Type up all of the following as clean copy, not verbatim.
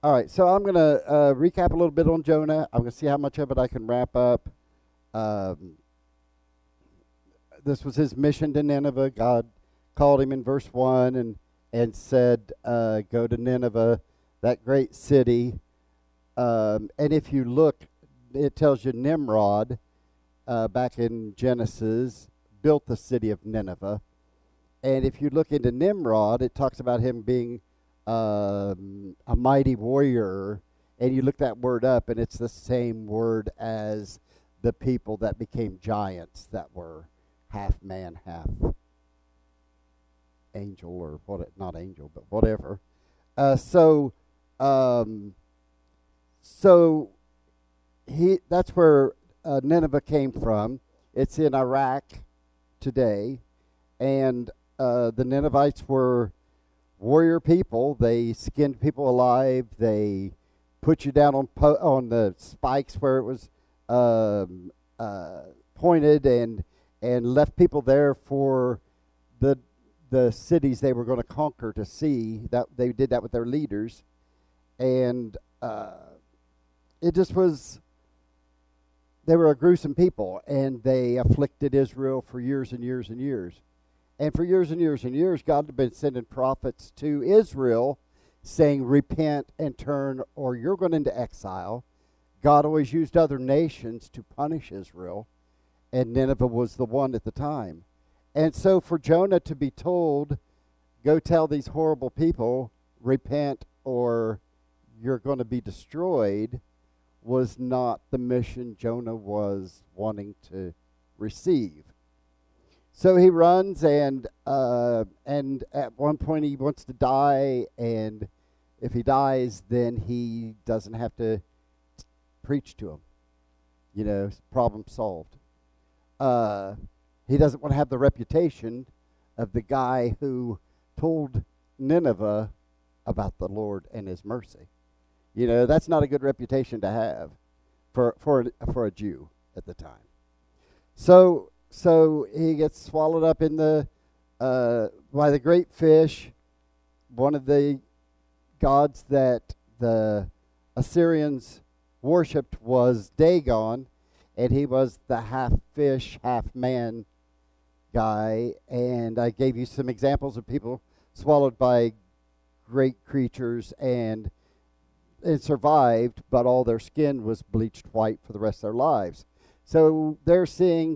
All right, so I'm going to recap a little bit on Jonah. I'm going to see how much of it I can wrap up. Um, this was his mission to Nineveh. God called him in verse 1 and said, go to Nineveh, that great city. And if you look, it tells you Nimrod, back in Genesis, built the city of Nineveh. And if you look into Nimrod, it talks about him being a mighty warrior. And you look that word up, and it's the same word as the people that became giants that were half man, half angel, or what? Not angel, but whatever. So that's where Nineveh came from. It's in Iraq today, and the Ninevites were warrior people. They skinned people alive. They put you down on the spikes where it was pointed, and left people there for the cities they were going to conquer to see. That they did that with their leaders, and it just was. They were a gruesome people, and they afflicted Israel for years and years and years. And for years and years and years, God had been sending prophets to Israel saying, repent and turn, or you're going into exile. God always used other nations to punish Israel, and Nineveh was the one at the time. And so for Jonah to be told, go tell these horrible people, repent, or you're going to be destroyed, was not the mission Jonah was wanting to receive. So he runs, and at one point he wants to die, and if he dies, then he doesn't have to preach to him. You know, problem solved. He doesn't want to have the reputation of the guy who told Nineveh about the Lord and his mercy. You know, that's not a good reputation to have for a Jew at the time. So he gets swallowed up in by the great fish. One of the gods that the Assyrians worshipped was Dagon, and he was the half fish, half man guy. And I gave you some examples of people swallowed by great creatures and survived, but all their skin was bleached white for the rest of their lives. So they're seeing,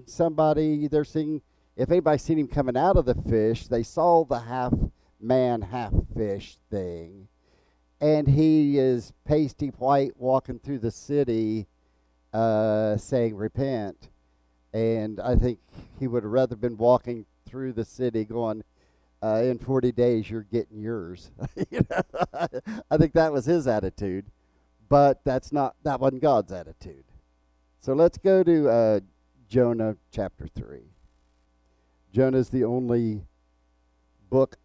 if anybody's seen him coming out of the fish, they saw the half man, half fish thing. And he is pasty white walking through the city saying, repent. And I think he would have rather been walking through the city going, in 40 days, you're getting yours. I think that was his attitude, but that wasn't God's attitude. So let's go to Jonah chapter 3. Jonah is the only book,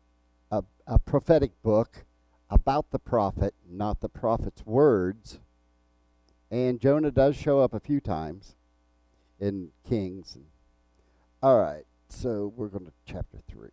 a prophetic book about the prophet, not the prophet's words. And Jonah does show up a few times in Kings. All right, so we're going to chapter 3.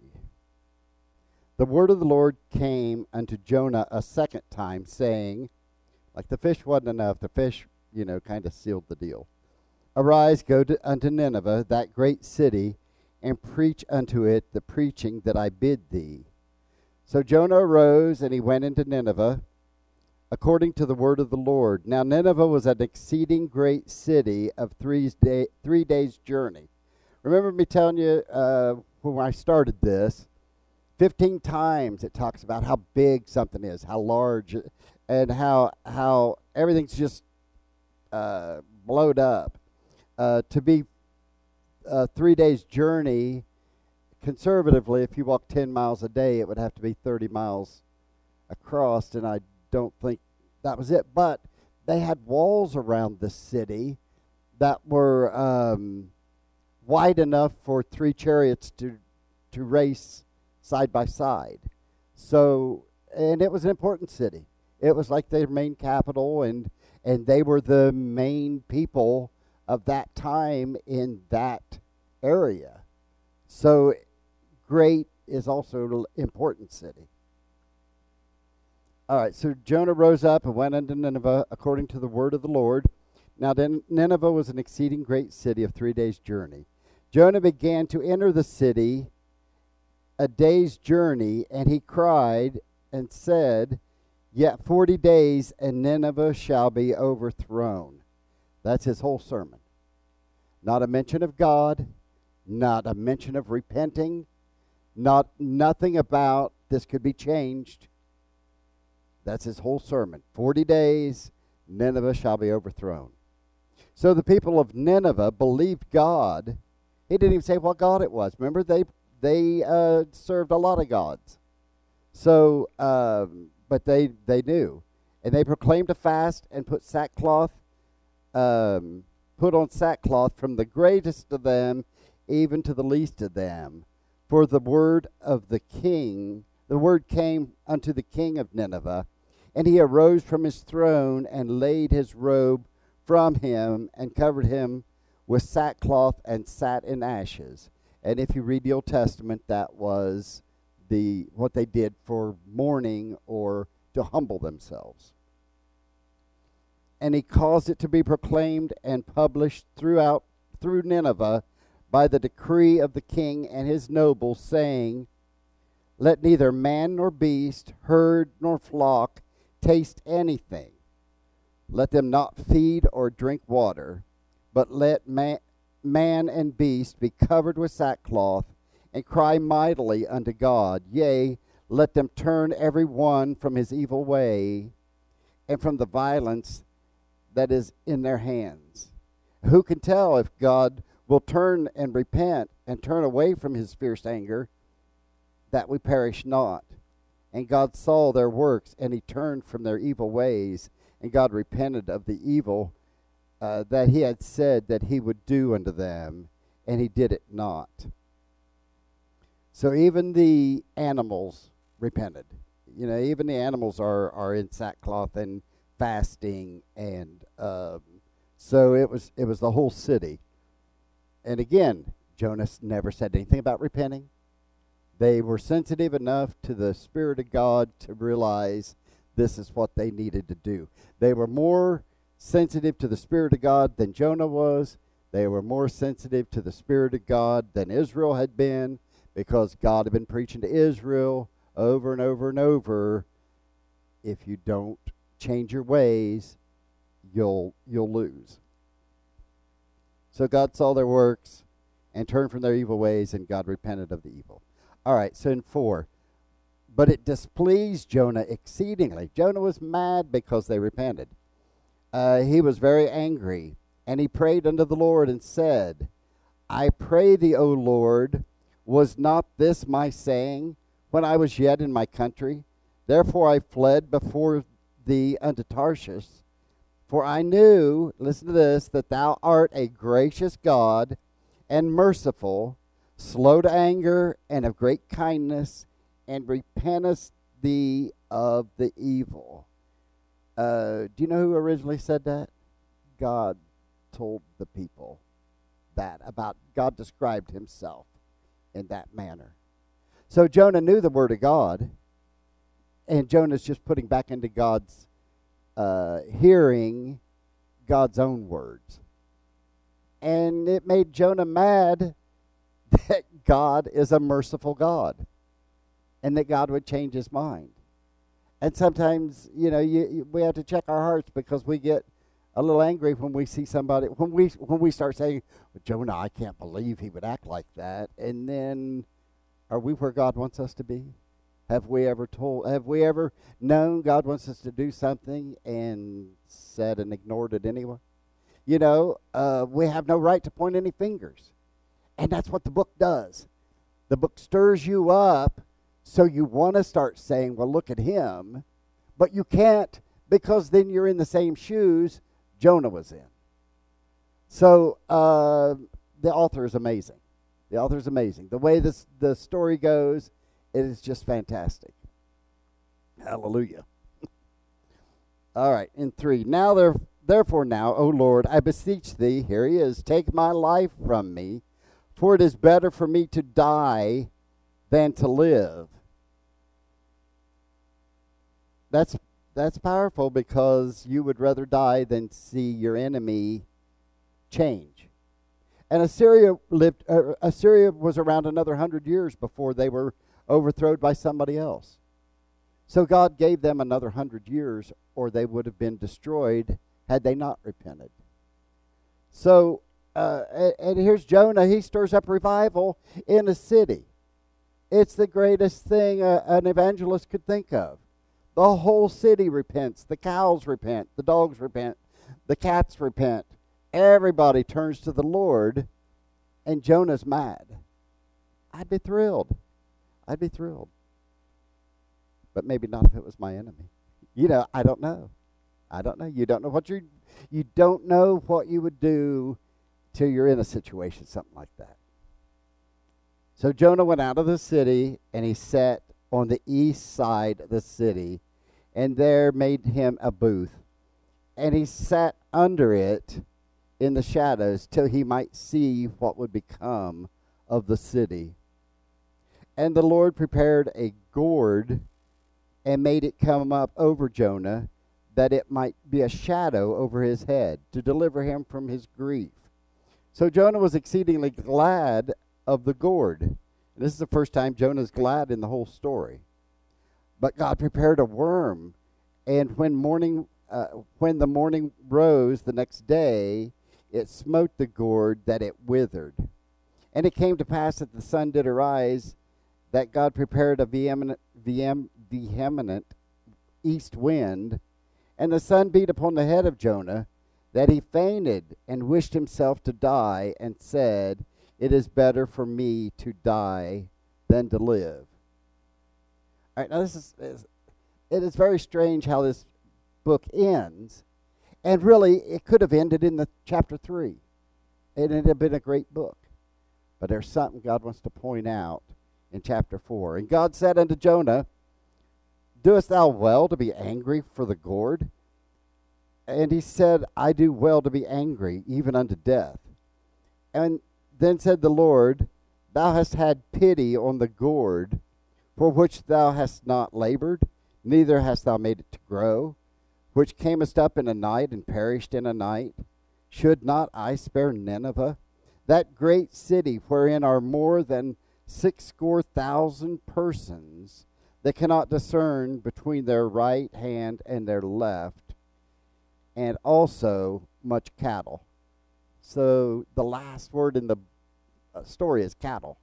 The word of the Lord came unto Jonah a second time, saying, like the fish wasn't enough, the fish, kind of sealed the deal. Arise, go unto Nineveh, that great city, and preach unto it the preaching that I bid thee. So Jonah arose, and he went into Nineveh, according to the word of the Lord. Now Nineveh was an exceeding great city of 3 days' journey. Remember me telling you when I started this, 15 times it talks about how big something is, how large, and how everything's just blowed up. To be 3 days' journey, conservatively, if you walk 10 miles a day, it would have to be 30 miles across, and I don't think that was it. But they had walls around the city that were wide enough for 3 chariots to race side by side. So, and it was an important city. It was like their main capital, and they were the main people of that time in that area. So great is also an important city. All right, so Jonah rose up and went unto Nineveh according to the word of the Lord. Now then Nineveh was an exceeding great city of 3 days' journey. Jonah began to enter the city a day's journey, and he cried and said, Yet 40 days, and Nineveh shall be overthrown. That's his whole sermon. Not a mention of God, not a mention of repenting, nothing about this could be changed. That's his whole sermon. 40 days, Nineveh shall be overthrown. So the people of Nineveh believed God. He didn't even say what God it was. Remember, they served a lot of gods. So, but they knew. And they proclaimed a fast and put on sackcloth from the greatest of them even to the least of them. For the word came unto the king of Nineveh, and he arose from his throne and laid his robe from him and covered him with sackcloth and sat in ashes. And if you read the Old Testament, that was what they did for mourning or to humble themselves. And he caused it to be proclaimed and published through Nineveh by the decree of the king and his nobles, saying, Let neither man nor beast, herd nor flock taste anything. Let them not feed or drink water, but let man and beast be covered with sackcloth, and cry mightily unto God. Yea, let them turn every one from his evil way, and from the violence that is in their hands. Who can tell if God will turn and repent and turn away from his fierce anger, that we perish not? And God saw their works, and he turned from their evil ways, and God repented of the evil that he had said that he would do unto them, and he did it not. So even the animals repented. You know, even the animals are in sackcloth and fasting, and so it was the whole city. And again, Jonas never said anything about repenting. They were sensitive enough to the Spirit of God to realize this is what they needed to do. They were more sensitive to the Spirit of God than Jonah was. They were more sensitive to the Spirit of God than Israel had been, because God had been preaching to Israel over and over and over, if you don't change your ways, you'll lose. So God saw their works and turned from their evil ways, and God repented of the evil. All right, so in 4, but it displeased Jonah exceedingly. Jonah was mad because they repented. He was very angry, and he prayed unto the Lord and said, I pray thee, O Lord, was not this my saying when I was yet in my country? Therefore I fled before thee unto Tarshish, for I knew, listen to this, that thou art a gracious God and merciful, slow to anger, and of great kindness, and repentest thee of the evil. Do you know who originally said that? God told the people that about. God described himself in that manner. So Jonah knew the word of God, and Jonah's just putting back into God's hearing God's own words. And it made Jonah mad that God is a merciful God, and that God would change his mind. And sometimes, you know, we have to check our hearts, because we get a little angry when we see somebody, when we start saying, well, Jonah, I can't believe he would act like that. And then, are we where God wants us to be? Have we ever known God wants us to do something and said and ignored it anyway? You know, we have no right to point any fingers. And that's what the book does. The book stirs you up, so you want to start saying, well, look at him. But you can't, because then you're in the same shoes Jonah was in. So the author is amazing. The author is amazing. The way the story goes, it is just fantastic. Hallelujah. All right, in 3. Now therefore now, O Lord, I beseech thee, here he is, take my life from me, for it is better for me to die than to live. that's powerful, because you would rather die than see your enemy change. And Assyria was around another 100 years before they were overthrown by somebody else. So God gave them another 100 years, or they would have been destroyed had they not repented. So, and here's Jonah. He stirs up revival in a city. It's the greatest thing an evangelist could think of. The whole city repents. The cows repent. The dogs repent. The cats repent. Everybody turns to the Lord, and Jonah's mad. I'd be thrilled. I'd be thrilled. But maybe not if it was my enemy. I don't know. I don't know. You don't know what you don't know what you would do till you're in a situation, something like that. So Jonah went out of the city, and he sat on the east side of the city, and there made him a booth. And he sat under it in the shadows till he might see what would become of the city. And the Lord prepared a gourd and made it come up over Jonah, that it might be a shadow over his head, to deliver him from his grief. So Jonah was exceedingly glad of the gourd. And this is the first time Jonah's glad in the whole story. But God prepared a worm, and when the morning rose the next day, it smote the gourd that it withered. And it came to pass that the sun did arise, that God prepared a vehement east wind, and the sun beat upon the head of Jonah, that he fainted and wished himself to die, and said, "It is better for me to die than to live." All right, now it is very strange how this book ends, and really it could have ended in the chapter 3, and it would have been a great book. But there's something God wants to point out in chapter 4. And God said unto Jonah, "Doest thou well to be angry for the gourd?" And he said, "I do well to be angry, even unto death." And then said the Lord, "Thou hast had pity on the gourd, for which thou hast not labored, neither hast thou made it to grow, which camest up in a night and perished in a night. Should not I spare Nineveh, that great city wherein are more than 60,000 persons, that cannot discern between their right hand and their left, and also much cattle?" So the last word in the story is cattle.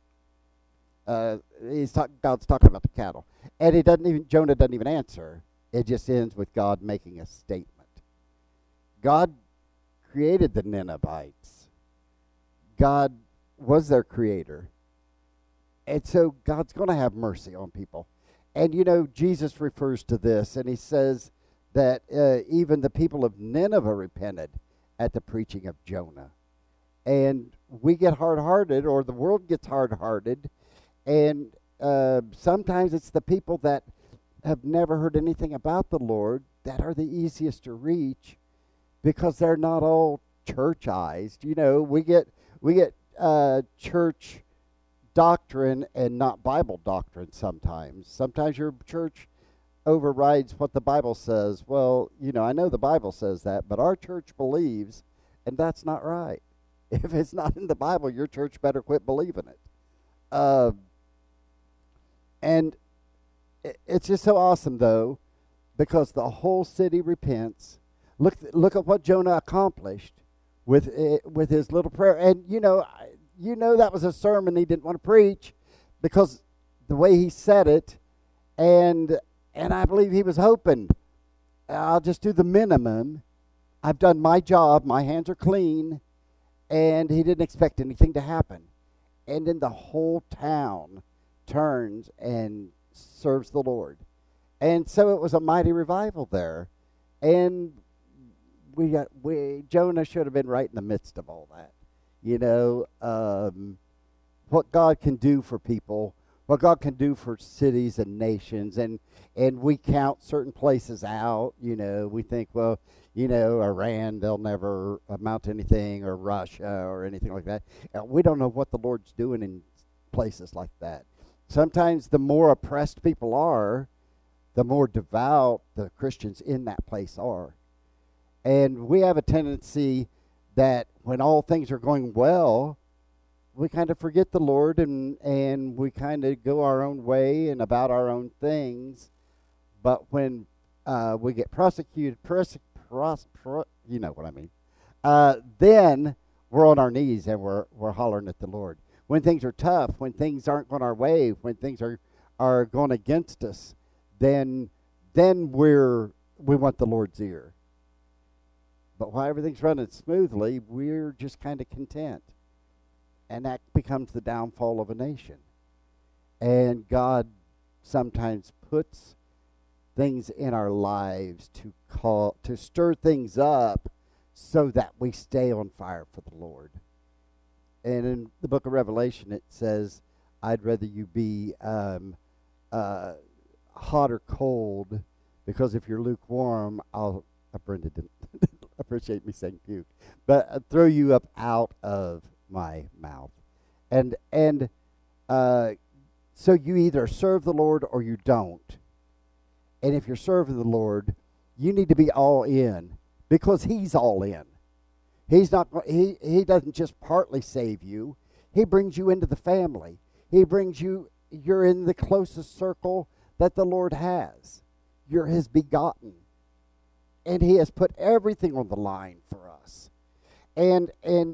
God's talking about the cattle, and Jonah doesn't even answer. It just ends with God making a statement. God created the Ninevites. God was their creator, and so God's going to have mercy on people. And Jesus refers to this, and he says that even the people of Nineveh repented at the preaching of Jonah. And we get hard-hearted, or the world gets hard-hearted, and sometimes it's the people that have never heard anything about the Lord that are the easiest to reach, because they're not all churchized. We get church doctrine and not Bible doctrine sometimes. Sometimes your church overrides what the Bible says. Well, I know the Bible says that, but our church believes, and that's not right. If it's not in the Bible, your church better quit believing it. And it's just so awesome, though, because the whole city repents. Look at what Jonah accomplished with his little prayer. And that was a sermon he didn't want to preach, because the way he said it, and I believe he was hoping, I'll just do the minimum. I've done my job. My hands are clean. And he didn't expect anything to happen. And then the whole town turns and serves the Lord. And so it was a mighty revival there. And Jonah should have been right in the midst of all that. What God can do for people, what God can do for cities and nations, and we count certain places out. We think, well, Iran, they'll never amount to anything, or Russia, or anything like that. We don't know what the Lord's doing in places like that. Sometimes the more oppressed people are, the more devout the Christians in that place are. And we have a tendency that when all things are going well, we kind of forget the Lord, and we kind of go our own way and about our own things. But when we get prosecuted, you know what I mean, then we're on our knees and we're hollering at the Lord. When things are tough, when things aren't going our way, when things are going against us, then we want the Lord's ear. But while everything's running smoothly, we're just kind of content. And that becomes the downfall of a nation. And God sometimes puts things in our lives to stir things up so that we stay on fire for the Lord. And in the book of Revelation, it says, I'd rather you be hot or cold, because if you're lukewarm, Brenda didn't appreciate me saying puke, but I'll throw you up out of my mouth. And so you either serve the Lord or you don't. And if you're serving the Lord, you need to be all in, because he's all in. He doesn't just partly save you. He brings you into the family. You're in the closest circle that the Lord has. You're his begotten. And he has put everything on the line for us. And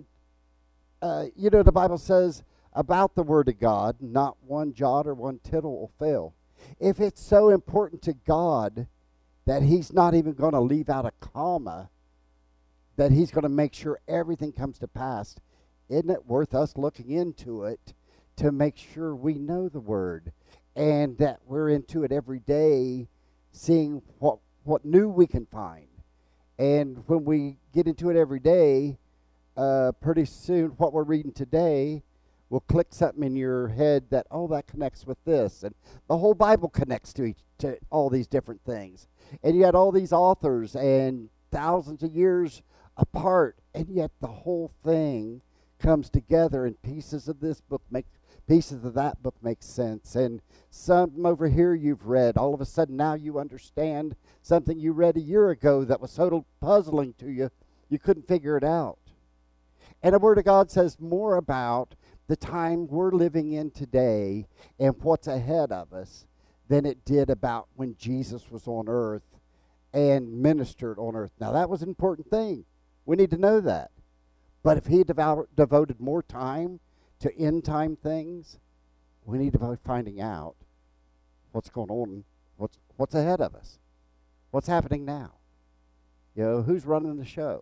the Bible says about the Word of God, not one jot or one tittle will fail. If it's so important to God that he's not even going to leave out a comma, that he's going to make sure everything comes to pass, isn't it worth us looking into it to make sure we know the Word, and that we're into it every day, seeing what new we can find? And when we get into it every day, pretty soon what we're reading today will click something in your head that, that connects with this. And the whole Bible connects to all these different things. And you had all these authors and thousands of years apart, and yet the whole thing comes together, and pieces of this book pieces of that book make sense. And some over here you've read, all of a sudden now you understand something you read a year ago that was so puzzling to you, you couldn't figure it out. And the Word of God says more about the time we're living in today and what's ahead of us than it did about when Jesus was on earth and ministered on earth. Now, that was an important thing. We need to know that. But if he devoted more time to end-time things, we need to be finding out what's going on, what's ahead of us, what's happening now. Who's running the show?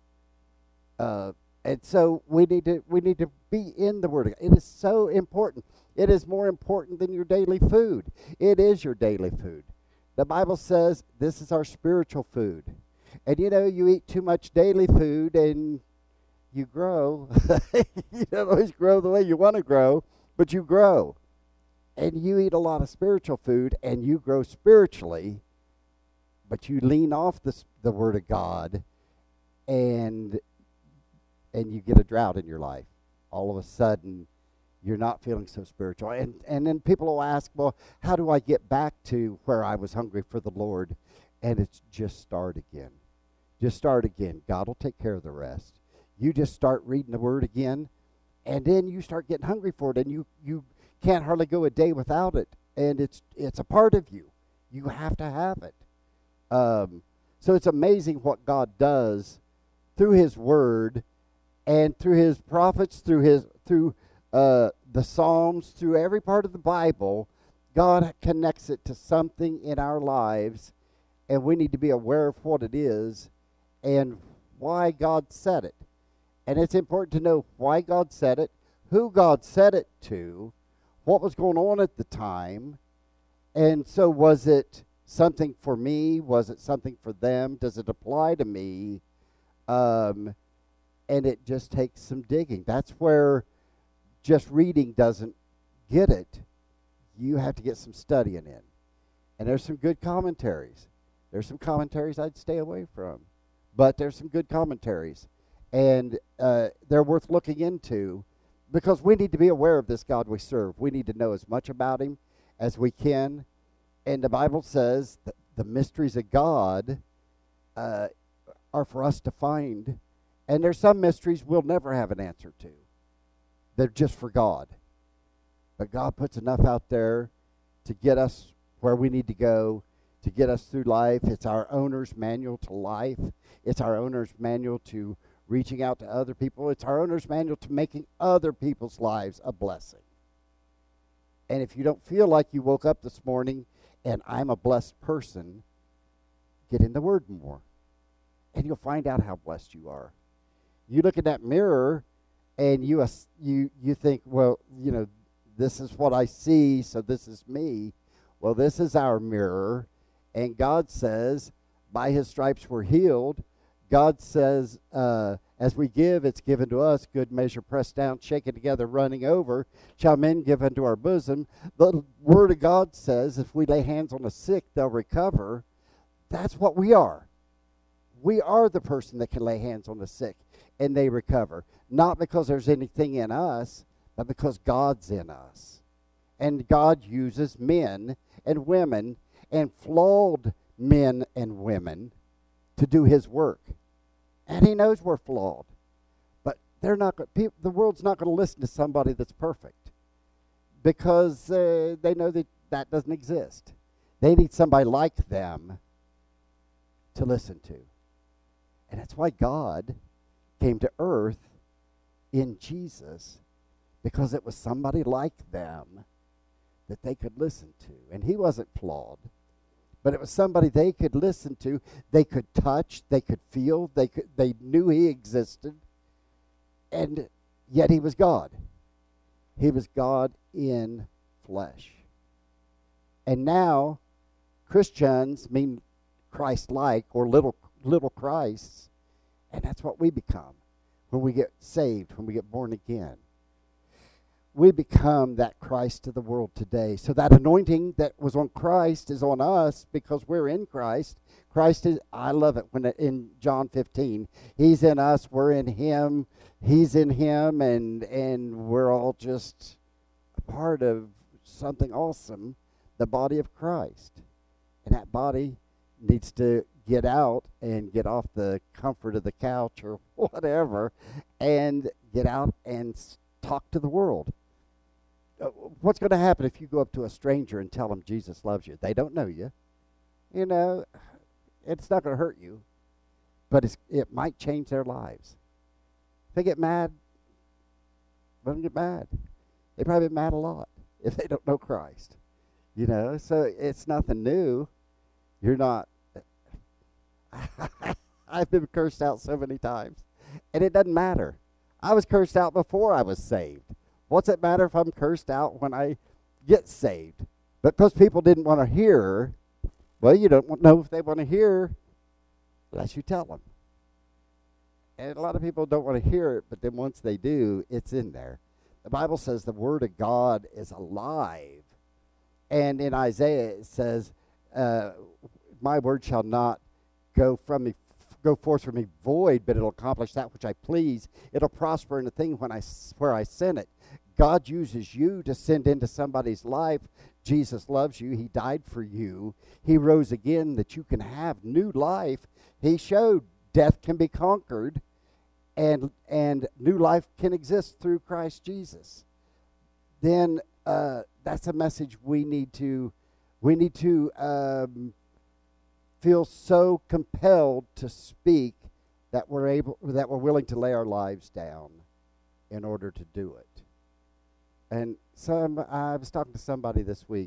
And so we need to be in the Word of God. It is so important. It is more important than your daily food. It is your daily food. The Bible says this is our spiritual food. And you eat too much daily food and you grow. You don't always grow the way you want to grow, but you grow. And you eat a lot of spiritual food and you grow spiritually, but you lean off the Word of God, and you get a drought in your life. All of a sudden, you're not feeling so spiritual. And then people will ask, well, how do I get back to where I was hungry for the Lord? And it's just start again. Just start again. God will take care of the rest. You just start reading the Word again, and then you start getting hungry for it, and you can't hardly go a day without it. And it's a part of you. You have to have it. So it's amazing what God does through his Word, and through his prophets, through the Psalms, through every part of the Bible. God connects it to something in our lives, and we need to be aware of what it is and why God said it. And it's important to know why God said it, who God said it to, what was going on at the time. And so was it something for me? Was it something for them? Does it apply to me? And it just takes some digging. That's where just reading doesn't get it. You have to get some studying in. And there's some good commentaries. There's some commentaries I'd stay away from. But there's some good commentaries. And they're worth looking into, because we need to be aware of this God we serve. We need to know as much about him as we can. And the Bible says that the mysteries of God are for us to find. And there's some mysteries we'll never have an answer to. They're just for God. But God puts enough out there to get us where we need to go, to get us through life. It's our owner's manual to life. It's our owner's manual to reaching out to other people. It's our owner's manual to making other people's lives a blessing. And if you don't feel like you woke up this morning and I'm a blessed person, get in the Word more. And you'll find out how blessed you are. You look in that mirror and you think, well, you know, this is what I see, so this is me. Well, this is our mirror. And God says, by his stripes we're healed. God says, as we give, it's given to us. Good measure, pressed down, shaken together, running over. Shall men give unto our bosom? The Word of God says, if we lay hands on the sick, they'll recover. That's what we are. We are the person that can lay hands on the sick and they recover. Not because there's anything in us, but because God's in us. And God uses men and women and flawed men and women to do his work. And he knows we're flawed. But they're not. The world's not going to listen to somebody that's perfect because they know that that doesn't exist. They need somebody like them to listen to. And that's why God came to earth in Jesus, because it was somebody like them that they could listen to. And he wasn't flawed, but it was somebody they could listen to, they could touch, they could feel, they knew he existed, and yet he was God. He was God in flesh. And now Christians mean Christ-like, or little Christs, and that's what we become when we get saved, when we get born again. We become that Christ to the world today. So that anointing that was on Christ is on us because we're in Christ. Christ is, I love it when in John 15, he's in us, we're in him, he's in him, and we're all just a part of something awesome, the body of Christ. And that body needs to get out and get off the comfort of the couch or whatever and get out and talk to the world. What's going to happen if you go up to a stranger and tell them Jesus loves you? They don't know you. You know, it's not going to hurt you, but it might change their lives. If they get mad, let them get mad. They probably get mad a lot if they don't know Christ. You know, so it's nothing new. You're not. I've been cursed out so many times, and it doesn't matter. I was cursed out before I was saved. What's it matter if I'm cursed out when I get saved? But because people didn't want to hear, well, you don't know if they want to hear unless you tell them. And a lot of people don't want to hear it, but then once they do, it's in there. The Bible says the Word of God is alive. And in Isaiah it says, my word shall not go forth from me void, but it'll accomplish that which I please. It'll prosper in the thing where I send it. God uses you to send into somebody's life. Jesus loves you. He died for you. He rose again that you can have new life. He showed death can be conquered, and new life can exist through Christ Jesus. Then that's a message we need to feel so compelled to speak that we're willing to lay our lives down in order to do it. And I was talking to somebody this week,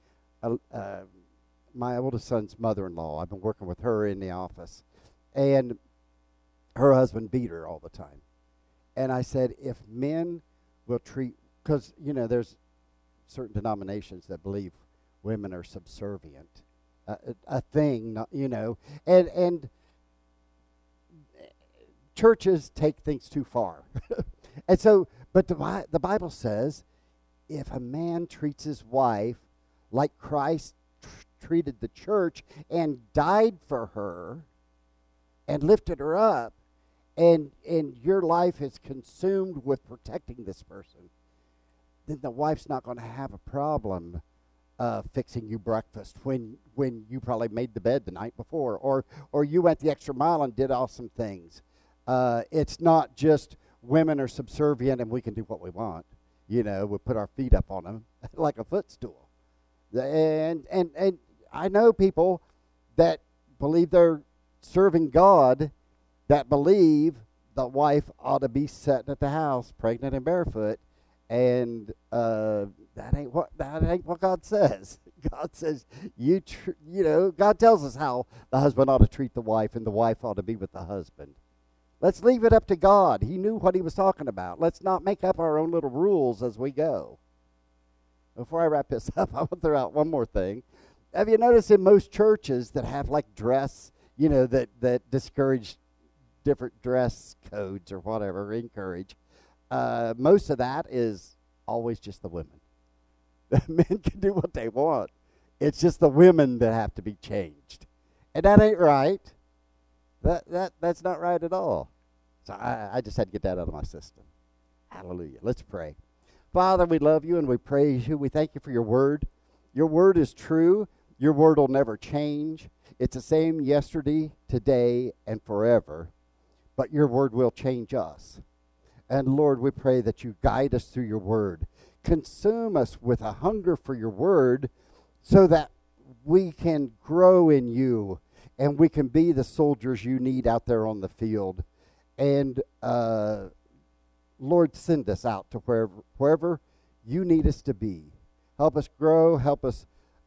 my oldest son's mother-in-law. I've been working with her in the office, and her husband beat her all the time. And I said, if men will treat, because there's certain denominations that believe women are subservient. A thing, and churches take things too far. And so, but the Bible says, if a man treats his wife like Christ treated the church and died for her and lifted her up, and your life is consumed with protecting this person, then the wife's not going to have a problem fixing you breakfast when you probably made the bed the night before, or you went the extra mile and did awesome things. It's not just women are subservient and we can do what we want. You know, we put our feet up on them like a footstool. And I know people that believe they're serving God, that believe the wife ought to be sitting at the house, pregnant and barefoot, and that ain't what God says. God says God tells us how the husband ought to treat the wife, and the wife ought to be with the husband. Let's leave it up to God. He knew what he was talking about. Let's not make up our own little rules as we go. Before I wrap this up, I want to throw out one more thing. Have you noticed in most churches that have like dress, that discourage different dress codes or whatever, encourage, most of that is always just the women. The men can do what they want. It's just the women that have to be changed. And that ain't right. That's not right at all. So I just had to get that out of my system. Hallelujah. Let's pray. Father, we love you and we praise you. We thank you for your word. Your word is true. Your word will never change. It's the same yesterday, today, and forever. But your word will change us. And Lord, we pray that you guide us through your word. Consume us with a hunger for your word so that we can grow in you and we can be the soldiers you need out there on the field. And Lord, send us out to wherever you need us to be. Help us grow. Help us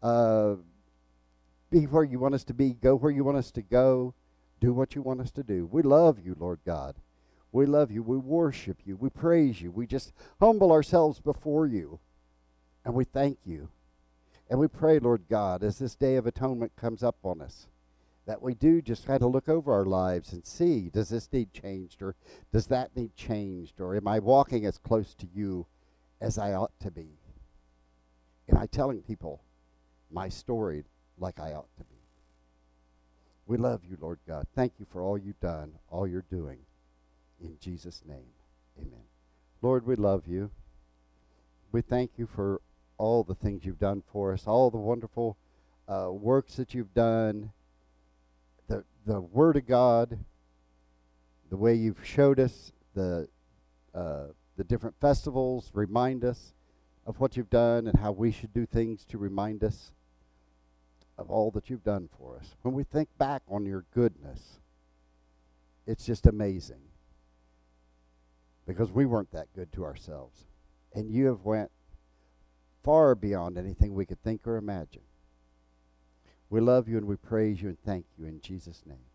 be where you want us to be. Go where you want us to go. Do what you want us to do. We love you, Lord God. We love you. We worship you. We praise you. We just humble ourselves before you. And we thank you. And we pray, Lord God, as this day of atonement comes up on us, that we do just kind of look over our lives and see, does this need changed, or does that need changed, or am I walking as close to you as I ought to be? Am I telling people my story like I ought to be? We love you, Lord God. Thank you for all you've done, all you're doing. In Jesus' name, amen. Lord, we love you. We thank you for all the things you've done for us, all the wonderful works that you've done, the Word of God, the way you've showed us the different festivals, remind us of what you've done and how we should do things to remind us of all that you've done for us. When we think back on your goodness, it's just amazing, because we weren't that good to ourselves, and you have went far beyond anything we could think or imagine. We love you and we praise you and thank you in Jesus' name.